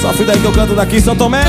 Sofre daí que eu canto daqui, São Tomé.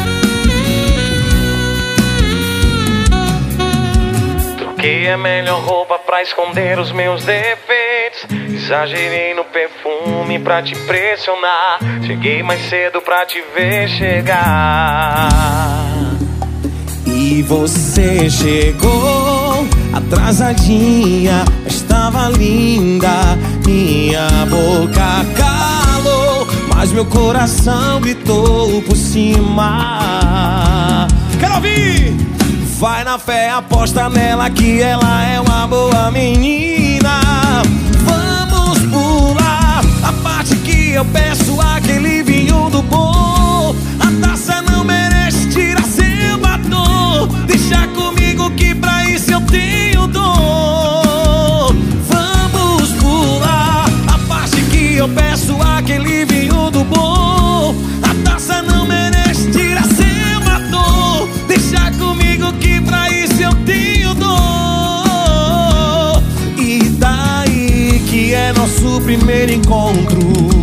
Troquei a melhor roupa pra esconder os meus defeitos. Exagerei no perfume pra te impressionar. Cheguei mais cedo pra te ver chegar. E você chegou atrasadinha, mas estava linda. Minha boca calou, mas meu coração gritou por cima. Quero ouvir! Vai na fé, aposta nela que ela é uma boa menina. Vamos pular a parte que eu peço aquele vinho do bom. A taça não merece tirar seu batom. Deixa comigo que pra isso eu tenho dom. Vamos pular a parte que eu peço aquele vinho do bom. A taça não merece tirar seu batom. Deixa comigo que pra isso eu tenho dom. E daí que é nosso primeiro encontro.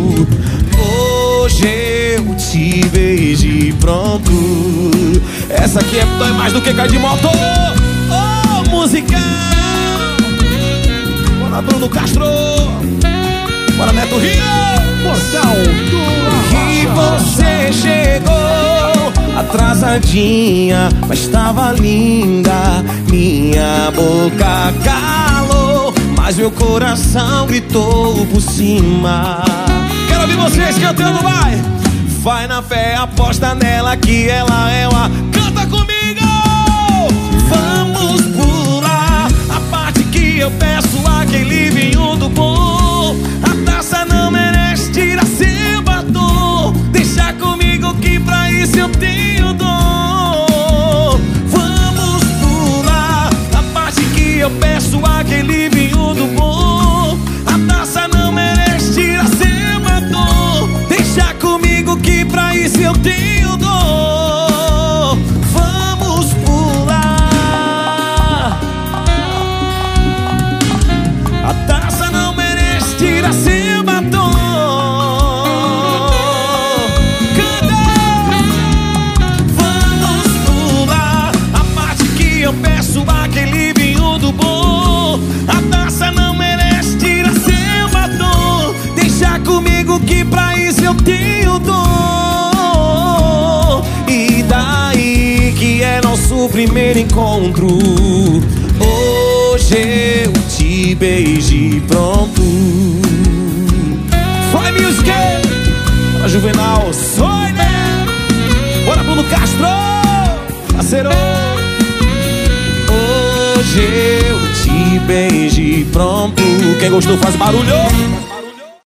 Hoje eu te beijo e pronto. Essa aqui dói mais do que cair de moto. Oh, musicão. Bora Bruno Castro. Bora Neto Rio. Portal do E você chegou atrasadinha, mas estava linda. Minha boca calou, mas meu coração gritou por cima. Quero ouvir vocês cantando, vai! Vai na fé, aposta nela que ela é uma... Canta comigo! Vamos pular a parte que eu peço aquele vinho do bom. A taça não merece tirar seu batom. Deixa comigo que pra isso eu tenho dom. Vamos pular a parte que eu peço aquele vinho do bom. A taça não merece tirar seu batom. Deixa comigo que pra isso eu tenho dom. Vamos pular. A taça não merece tirar seu batom. Canta! Vamos pular a parte que eu peço aquele vinho do bom. A taça não merece tirar seu batom. Deixa comigo que pra isso eu tenho dom. E daí que é nosso primeiro encontro. Hoje eu te beijo e pronto. Fly Music. Bora Juvenal, Soi, né? Bora Bruno Castro, parceiro. Hoje eu te beijo e pronto. Quem gostou faz barulho.